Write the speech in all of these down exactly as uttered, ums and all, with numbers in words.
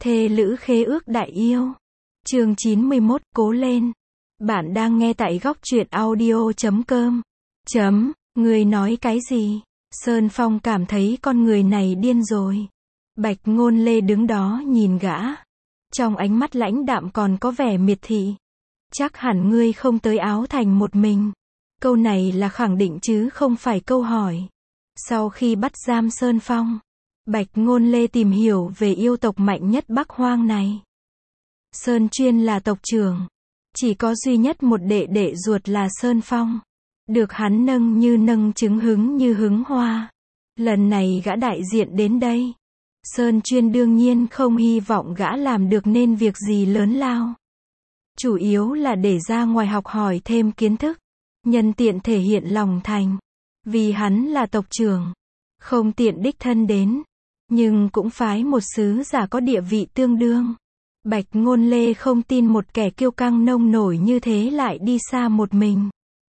Thê lữ khế ước đại yêu. Chương chín mươi mốt, cố lên. Bạn đang nghe tại góc truyện audio chấm com. Chấm, người nói cái gì? Sơn Phong cảm thấy con người này điên rồi. Bạch Ngôn Lê đứng đó nhìn gã. Trong ánh mắt lãnh đạm còn có vẻ miệt thị. Chắc hẳn ngươi không tới Áo Thành một mình. Câu này là khẳng định chứ không phải câu hỏi. Sau khi bắt giam Sơn Phong, Bạch Ngôn Lê tìm hiểu về yêu tộc mạnh nhất Bắc Hoang này. Sơn Chuyên là tộc trưởng. Chỉ có duy nhất một đệ đệ ruột là Sơn Phong. Được hắn nâng như nâng trứng hứng như hứng hoa. Lần này gã đại diện đến đây. Sơn Chuyên đương nhiên không hy vọng gã làm được nên việc gì lớn lao. Chủ yếu là để ra ngoài học hỏi thêm kiến thức. Nhân tiện thể hiện lòng thành. Vì hắn là tộc trưởng. Không tiện đích thân đến. Nhưng cũng phái một sứ giả có địa vị tương đương. Bạch Ngôn Lê không tin một kẻ kiêu căng nông nổi như thế lại đi xa một mình.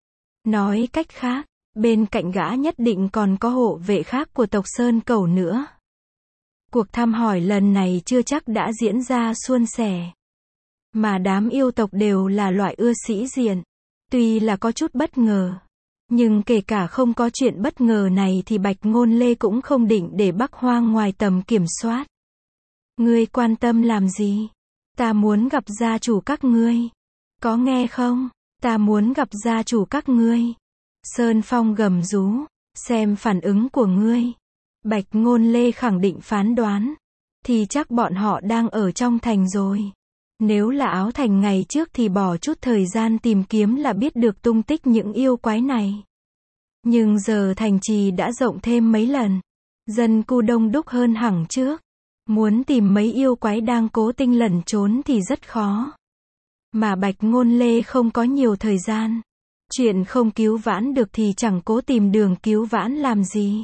Nói cách khác, bên cạnh gã nhất định còn có hộ vệ khác của tộc Sơn Cẩu nữa. Cuộc thăm hỏi lần này chưa chắc đã diễn ra suôn sẻ. Mà đám yêu tộc đều là loại ưa sĩ diện. Tuy là có chút bất ngờ. Nhưng kể cả không có chuyện bất ngờ này thì Bạch Ngôn Lê cũng không định để Bắc Hoang ngoài tầm kiểm soát. Ngươi quan tâm làm gì? Ta muốn gặp gia chủ các ngươi. Có nghe không? Ta muốn gặp gia chủ các ngươi. Sơn Phong gầm rú. Xem phản ứng của ngươi. Bạch Ngôn Lê khẳng định phán đoán. Thì chắc bọn họ đang ở trong thành rồi. Nếu là Áo Thành ngày trước thì bỏ chút thời gian tìm kiếm là biết được tung tích những yêu quái này. Nhưng giờ thành trì đã rộng thêm mấy lần. Dân cư đông đúc hơn hẳn trước. Muốn tìm mấy yêu quái đang cố tình lẩn trốn thì rất khó. Mà Bạch Ngôn Lê không có nhiều thời gian. Chuyện không cứu vãn được thì chẳng cố tìm đường cứu vãn làm gì.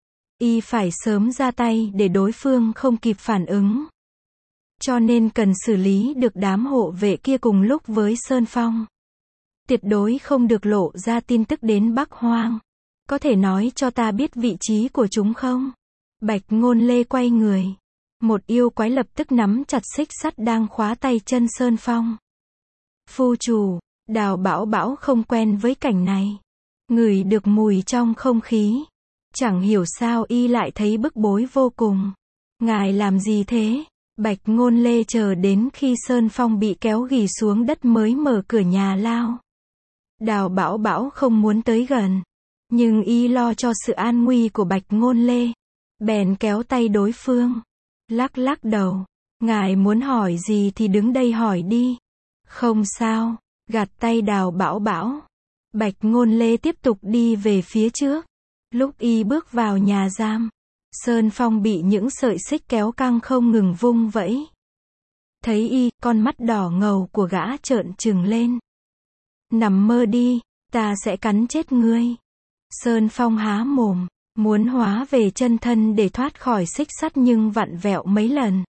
Y phải sớm ra tay để đối phương không kịp phản ứng. Cho nên cần xử lý được đám hộ vệ kia cùng lúc với Sơn Phong. Tuyệt đối không được lộ ra tin tức đến Bắc Hoang. Có thể nói cho ta biết vị trí của chúng không? Bạch Ngôn Lê quay người. Một yêu quái lập tức nắm chặt xích sắt đang khóa tay chân Sơn Phong. Phu chủ, Đào Bảo Bảo không quen với cảnh này. Ngửi được mùi trong không khí. Chẳng hiểu sao y lại thấy bức bối vô cùng. Ngài làm gì thế? Bạch Ngôn Lê chờ đến khi Sơn Phong bị kéo ghì xuống đất mới mở cửa nhà lao. Đào Bảo Bảo không muốn tới gần. Nhưng y lo cho sự an nguy của Bạch Ngôn Lê. Bèn kéo tay đối phương. Lắc lắc đầu. Ngài muốn hỏi gì thì đứng đây hỏi đi. Không sao. Gạt tay Đào Bảo Bảo. Bạch Ngôn Lê tiếp tục đi về phía trước. Lúc y bước vào nhà giam. Sơn Phong bị những sợi xích kéo căng không ngừng vung vẫy. Thấy y, con mắt đỏ ngầu của gã trợn trừng lên. Nằm mơ đi, ta sẽ cắn chết ngươi. Sơn Phong há mồm, muốn hóa về chân thân để thoát khỏi xích sắt nhưng vặn vẹo mấy lần.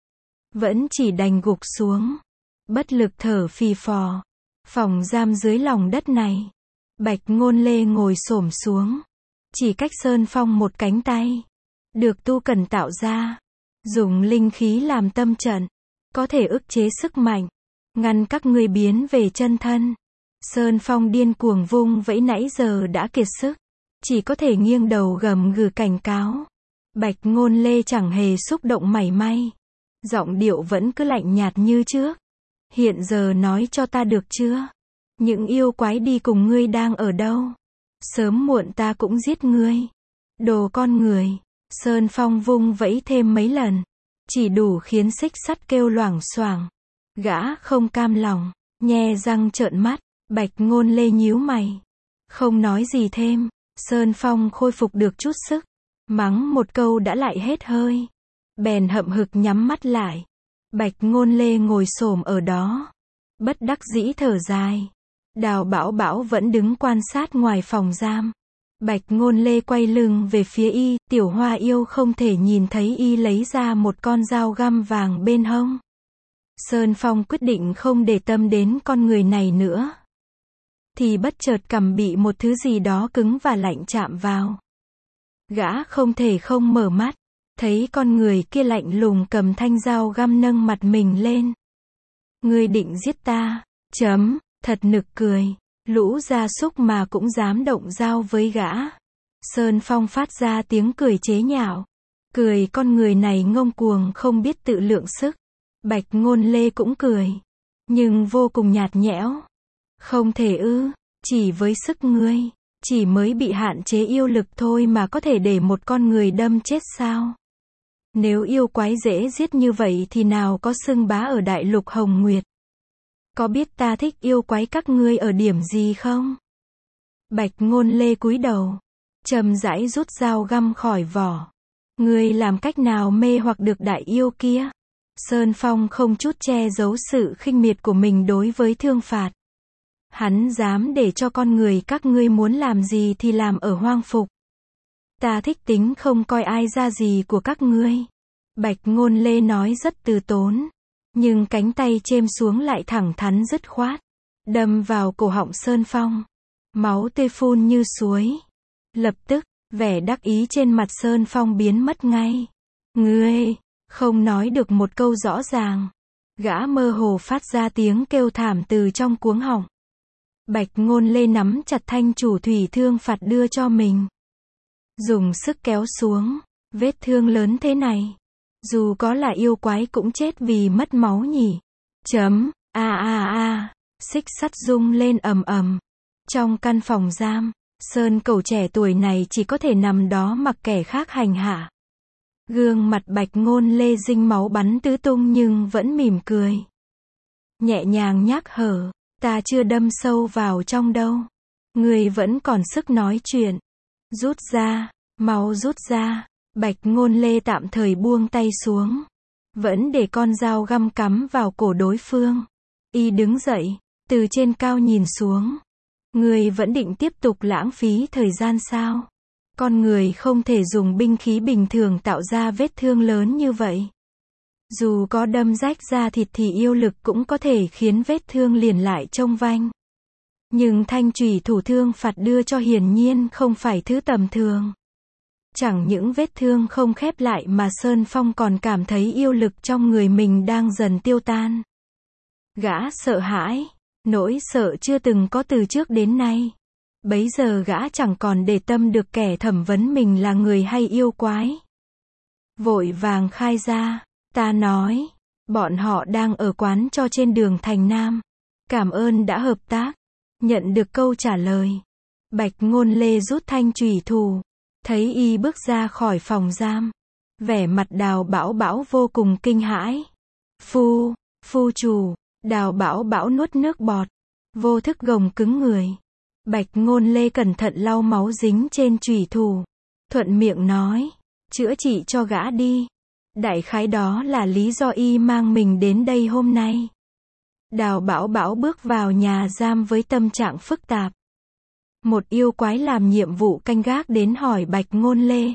Vẫn chỉ đành gục xuống. Bất lực thở phì phò. Phòng giam dưới lòng đất này. Bạch Ngôn Lê ngồi xổm xuống. Chỉ cách Sơn Phong một cánh tay. Được tu cần tạo ra. Dùng linh khí làm tâm trận. Có thể ức chế sức mạnh. Ngăn các ngươi biến về chân thân. Sơn Phong điên cuồng vung vẫy nãy giờ đã kiệt sức. Chỉ có thể nghiêng đầu gầm gừ cảnh cáo. Bạch Ngôn Lê chẳng hề xúc động mảy may. Giọng điệu vẫn cứ lạnh nhạt như trước. Hiện giờ nói cho ta được chưa? Những yêu quái đi cùng ngươi đang ở đâu? Sớm muộn ta cũng giết ngươi. Đồ con người. Sơn Phong vung vẫy thêm mấy lần. Chỉ đủ khiến xích sắt kêu loảng xoảng. Gã không cam lòng. Nhe răng trợn mắt. Bạch Ngôn Lê nhíu mày. Không nói gì thêm. Sơn Phong khôi phục được chút sức. Mắng một câu đã lại hết hơi. Bèn hậm hực nhắm mắt lại. Bạch Ngôn Lê ngồi xổm ở đó. Bất đắc dĩ thở dài. Đào Bảo Bảo vẫn đứng quan sát ngoài phòng giam. Bạch Ngôn Lê quay lưng về phía y, Tiểu Hoa yêu không thể nhìn thấy y lấy ra một con dao găm vàng bên hông. Sơn Phong quyết định không để tâm đến con người này nữa. Thì bất chợt cằm bị một thứ gì đó cứng và lạnh chạm vào. Gã không thể không mở mắt. Thấy con người kia lạnh lùng cầm thanh dao găm nâng mặt mình lên. Ngươi định giết ta, chấm, thật nực cười. Lũ gia súc mà cũng dám động dao với gã. Sơn Phong phát ra tiếng cười chế nhạo. Cười con người này ngông cuồng không biết tự lượng sức. Bạch Ngôn Lê cũng cười. Nhưng vô cùng nhạt nhẽo. Không thể ư, chỉ với sức ngươi, chỉ mới bị hạn chế yêu lực thôi mà có thể để một con người đâm chết sao? Nếu yêu quái dễ giết như vậy thì nào có xưng bá ở đại lục Hồng Nguyệt? Có biết ta thích yêu quái các ngươi ở điểm gì không? Bạch Ngôn Lê cúi đầu, chậm rãi rút dao găm khỏi vỏ. Ngươi làm cách nào mê hoặc được đại yêu kia? Sơn Phong không chút che giấu sự khinh miệt của mình đối với Thương Phạt. Hắn dám để cho con người các ngươi muốn làm gì thì làm ở hoang phục. Ta thích tính không coi ai ra gì của các ngươi. Bạch Ngôn Lê nói rất từ tốn. Nhưng cánh tay chêm xuống lại thẳng thắn dứt khoát. Đâm vào cổ họng Sơn Phong. Máu tươi phun như suối. Lập tức, vẻ đắc ý trên mặt Sơn Phong biến mất ngay. Ngươi, không nói được một câu rõ ràng. Gã mơ hồ phát ra tiếng kêu thảm từ trong cuống họng. Bạch Ngôn Lê nắm chặt thanh chủ thủy Thương Phạt đưa cho mình. Dùng sức kéo xuống. Vết thương lớn thế này. Dù có là yêu quái cũng chết vì mất máu nhỉ. Chấm, a a a, xích sắt rung lên ầm ầm. Trong căn phòng giam, Sơn Cẩu trẻ tuổi này chỉ có thể nằm đó mặc kẻ khác hành hạ. Gương mặt Bạch Ngôn Lê dinh máu bắn tứ tung nhưng vẫn mỉm cười. Nhẹ nhàng nhắc hở, ta chưa đâm sâu vào trong đâu. Người vẫn còn sức nói chuyện. Rút ra, máu rút ra. Bạch Ngôn Lê tạm thời buông tay xuống. Vẫn để con dao găm cắm vào cổ đối phương. Y đứng dậy, từ trên cao nhìn xuống. Người vẫn định tiếp tục lãng phí thời gian sao? Con người không thể dùng binh khí bình thường tạo ra vết thương lớn như vậy. Dù có đâm rách da thịt thì yêu lực cũng có thể khiến vết thương liền lại trông vanh. Nhưng thanh chủy thủ Thương Phạt đưa cho hiển nhiên không phải thứ tầm thường. Chẳng những vết thương không khép lại mà Sơn Phong còn cảm thấy yêu lực trong người mình đang dần tiêu tan. Gã sợ hãi, nỗi sợ chưa từng có từ trước đến nay. Bấy giờ gã chẳng còn để tâm được kẻ thẩm vấn mình là người hay yêu quái. Vội vàng khai ra, ta nói, bọn họ đang ở quán cho trên đường Thành Nam. Cảm ơn đã hợp tác. Nhận được câu trả lời. Bạch Ngôn Lê rút thanh chủy thủ. Thấy y bước ra khỏi phòng giam. Vẻ mặt Đào Bảo Bảo vô cùng kinh hãi. Phu, phu chủ, Đào Bảo Bảo nuốt nước bọt. Vô thức gồng cứng người. Bạch Ngôn Lê cẩn thận lau máu dính trên chủy thủ. Thuận miệng nói, chữa trị cho gã đi. Đại khái đó là lý do y mang mình đến đây hôm nay. Đào Bảo Bảo bước vào nhà giam với tâm trạng phức tạp. Một yêu quái làm nhiệm vụ canh gác đến hỏi Bạch Ngôn Lê.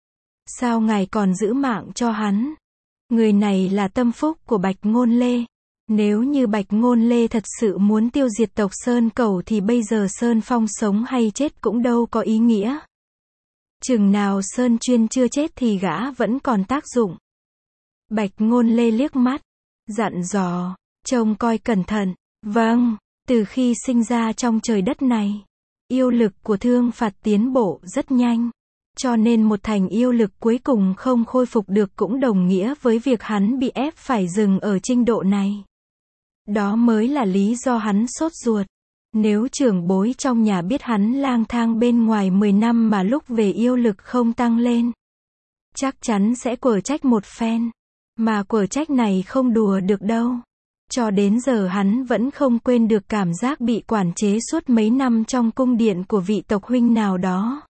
Sao ngài còn giữ mạng cho hắn? Người này là tâm phúc của Bạch Ngôn Lê. Nếu như Bạch Ngôn Lê thật sự muốn tiêu diệt tộc Sơn Cẩu thì bây giờ Sơn Phong sống hay chết cũng đâu có ý nghĩa. Chừng nào Sơn Chuyên chưa chết thì gã vẫn còn tác dụng. Bạch Ngôn Lê liếc mắt, dặn dò, trông coi cẩn thận. Vâng, từ khi sinh ra trong trời đất này, yêu lực của Thương Phạt tiến bộ rất nhanh. Cho nên một thành yêu lực cuối cùng không khôi phục được cũng đồng nghĩa với việc hắn bị ép phải dừng ở trình độ này. Đó mới là lý do hắn sốt ruột. Nếu trưởng bối trong nhà biết hắn lang thang bên ngoài mười năm mà lúc về yêu lực không tăng lên, chắc chắn sẽ quở trách một phen. Mà quở trách này không đùa được đâu. Cho đến giờ hắn vẫn không quên được cảm giác bị quản chế suốt mấy năm trong cung điện của vị tộc huynh nào đó.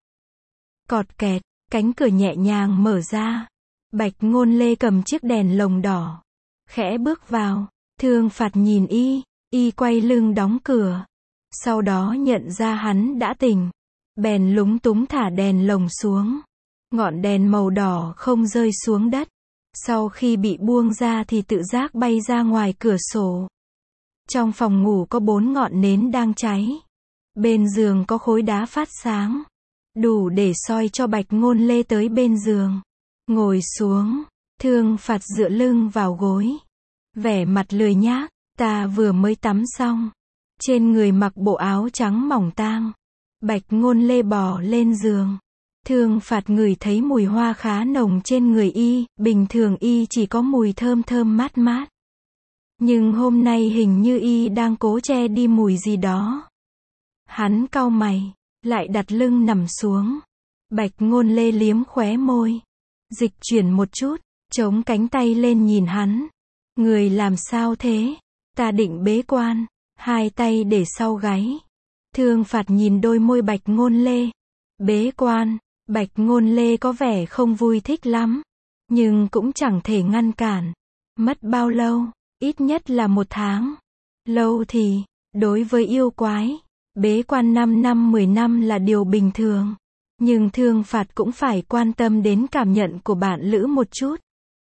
Cọt kẹt, cánh cửa nhẹ nhàng mở ra. Bạch Ngôn Lê cầm chiếc đèn lồng đỏ. Khẽ bước vào. Thương Phạt nhìn y, y quay lưng đóng cửa. Sau đó nhận ra hắn đã tỉnh. Bèn lúng túng thả đèn lồng xuống. Ngọn đèn màu đỏ không rơi xuống đất. Sau khi bị buông ra thì tự giác bay ra ngoài cửa sổ. Trong phòng ngủ có bốn ngọn nến đang cháy. Bên giường có khối đá phát sáng. Đủ để soi cho Bạch Ngôn Lê tới bên giường. Ngồi xuống, Thương Phạt dựa lưng vào gối. Vẻ mặt lười nhác, ta vừa mới tắm xong. Trên người mặc bộ áo trắng mỏng tang. Bạch Ngôn Lê bò lên giường. Thương Phạt ngửi thấy mùi hoa khá nồng trên người y, bình thường y chỉ có mùi thơm thơm mát mát. Nhưng hôm nay hình như y đang cố che đi mùi gì đó. Hắn cau mày, lại đặt lưng nằm xuống. Bạch Ngôn Lê liếm khóe môi. Dịch chuyển một chút, chống cánh tay lên nhìn hắn. Người làm sao thế? Ta định bế quan, hai tay để sau gáy. Thương Phạt nhìn đôi môi Bạch Ngôn Lê. Bế quan, Bạch Ngôn Lê có vẻ không vui thích lắm. Nhưng cũng chẳng thể ngăn cản. Mất bao lâu? Ít nhất là một tháng. Lâu thì, đối với yêu quái, bế quan năm năm mười năm là điều bình thường. Nhưng Thương Phạt cũng phải quan tâm đến cảm nhận của bạn lữ một chút.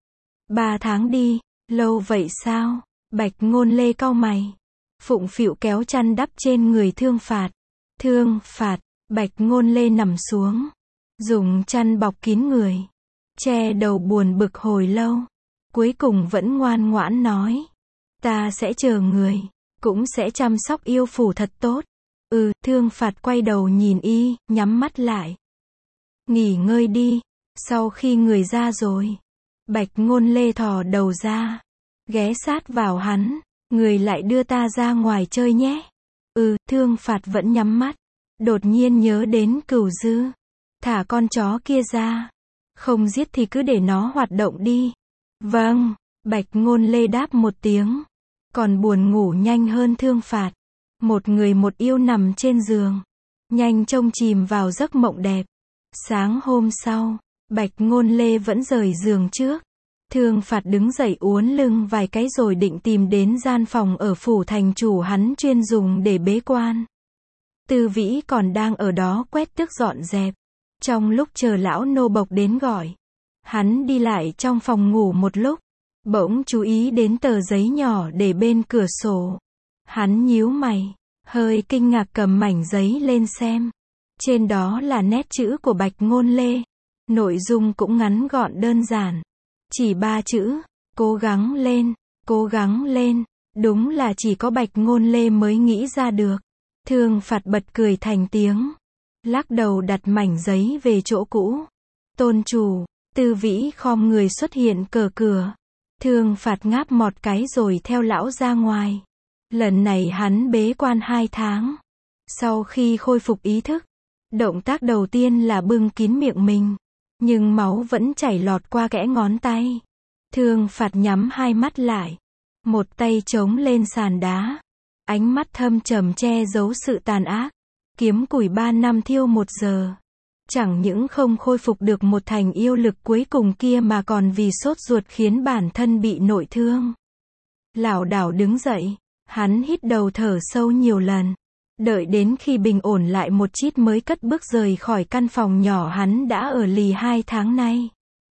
Ba tháng đi, lâu vậy sao? Bạch Ngôn Lê cau mày. Phụng phịu kéo chăn đắp trên người Thương Phạt. Thương Phạt, Bạch Ngôn Lê nằm xuống. Dùng chăn bọc kín người. Che đầu buồn bực hồi lâu. Cuối cùng vẫn ngoan ngoãn nói. Ta sẽ chờ người. Cũng sẽ chăm sóc yêu phủ thật tốt. Ừ, Thương Phạt quay đầu nhìn y, nhắm mắt lại. Nghỉ ngơi đi. Sau khi người ra rồi. Bạch Ngôn Lê thò đầu ra. Ghé sát vào hắn. Người lại đưa ta ra ngoài chơi nhé. Ừ, Thương Phạt vẫn nhắm mắt. Đột nhiên nhớ đến Cửu Dư. Thả con chó kia ra. Không giết thì cứ để nó hoạt động đi. Vâng, Bạch Ngôn Lê đáp một tiếng. Còn buồn ngủ nhanh hơn Thương Phạt. Một người một yêu nằm trên giường. Nhanh chông chìm vào giấc mộng đẹp. Sáng hôm sau, Bạch Ngôn Lê vẫn rời giường trước. Thương Phạt đứng dậy uốn lưng vài cái rồi định tìm đến gian phòng ở phủ thành chủ hắn chuyên dùng để bế quan. Tư Vĩ còn đang ở đó quét tước dọn dẹp. Trong lúc chờ lão nô bộc đến gọi, hắn đi lại trong phòng ngủ một lúc, bỗng chú ý đến tờ giấy nhỏ để bên cửa sổ. Hắn nhíu mày, hơi kinh ngạc cầm mảnh giấy lên xem. Trên đó là nét chữ của Bạch Ngôn Lê. Nội dung cũng ngắn gọn đơn giản. Chỉ ba chữ, cố gắng lên, cố gắng lên. Đúng là chỉ có Bạch Ngôn Lê mới nghĩ ra được. Thương Phạt bật cười thành tiếng. Lắc đầu đặt mảnh giấy về chỗ cũ. Tôn chủ, Tư Vĩ khom người xuất hiện cờ cửa. Thương Phạt ngáp một cái rồi theo lão ra ngoài. Lần này hắn bế quan hai tháng. Sau khi khôi phục ý thức, động tác đầu tiên là bưng kín miệng mình. Nhưng máu vẫn chảy lọt qua kẽ ngón tay. Thương Phạt nhắm hai mắt lại. Một tay chống lên sàn đá. Ánh mắt thâm trầm che giấu sự tàn ác. Kiếm củi ba năm thiêu một giờ. Chẳng những không khôi phục được một thành yêu lực cuối cùng kia mà còn vì sốt ruột khiến bản thân bị nội thương. Lảo đảo đứng dậy. Hắn hít đầu thở sâu nhiều lần. Đợi đến khi bình ổn lại một chút mới cất bước rời khỏi căn phòng nhỏ hắn đã ở lì hai tháng nay.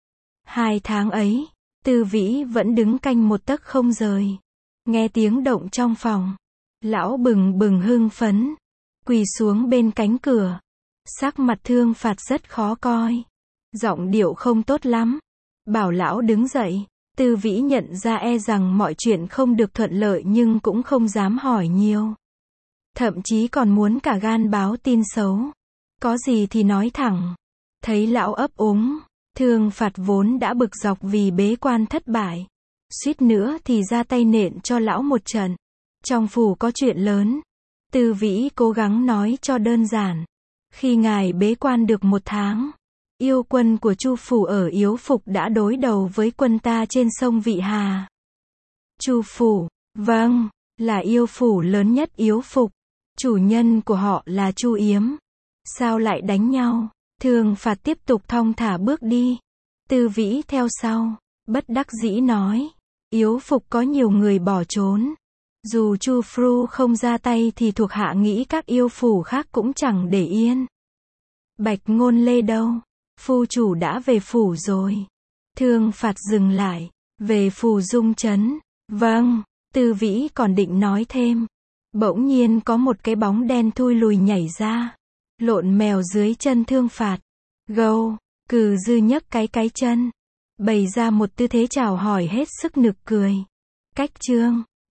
Hai tháng ấy, Tư Vĩ vẫn đứng canh một tấc không rời. Nghe tiếng động trong phòng. Lão bừng bừng hưng phấn. Quỳ xuống bên cánh cửa. Sắc mặt Thương Phạt rất khó coi. Giọng điệu không tốt lắm. Bảo lão đứng dậy. Tư Vĩ nhận ra e rằng mọi chuyện không được thuận lợi nhưng cũng không dám hỏi nhiều. Thậm chí còn muốn cả gan báo tin xấu. Có gì thì nói thẳng. Thấy lão ấp úng. Thương Phạt vốn đã bực dọc vì bế quan thất bại. Suýt nữa thì ra tay nện cho lão một trận. Trong phủ có chuyện lớn. Tư Vĩ cố gắng nói cho đơn giản. Khi ngài bế quan được một tháng, yêu quân của Chu phủ ở Yếu Phục đã đối đầu với quân ta trên sông Vị Hà. Chu phủ, vâng, là yêu phủ lớn nhất Yếu Phục. Chủ nhân của họ là Chu Yếm. Sao lại đánh nhau? Thương Phạt tiếp tục thong thả bước đi. Tư Vĩ theo sau, bất đắc dĩ nói. Yếu Phục có nhiều người bỏ trốn. Dù Chu Phu không ra tay thì thuộc hạ nghĩ các yêu phủ khác cũng chẳng để yên. Bạch Ngôn Lê đâu? Phu chủ đã về phủ rồi. Thương Phạt dừng lại. Về Phù Dung Trấn. Vâng, Tư Vĩ còn định nói thêm. Bỗng nhiên có một cái bóng đen thui lùi nhảy ra. Lộn mèo dưới chân Thương Phạt. Gâu, Cừ Dư nhấc cái cái chân. bày ra một tư thế chào hỏi hết sức nực cười. Cách chương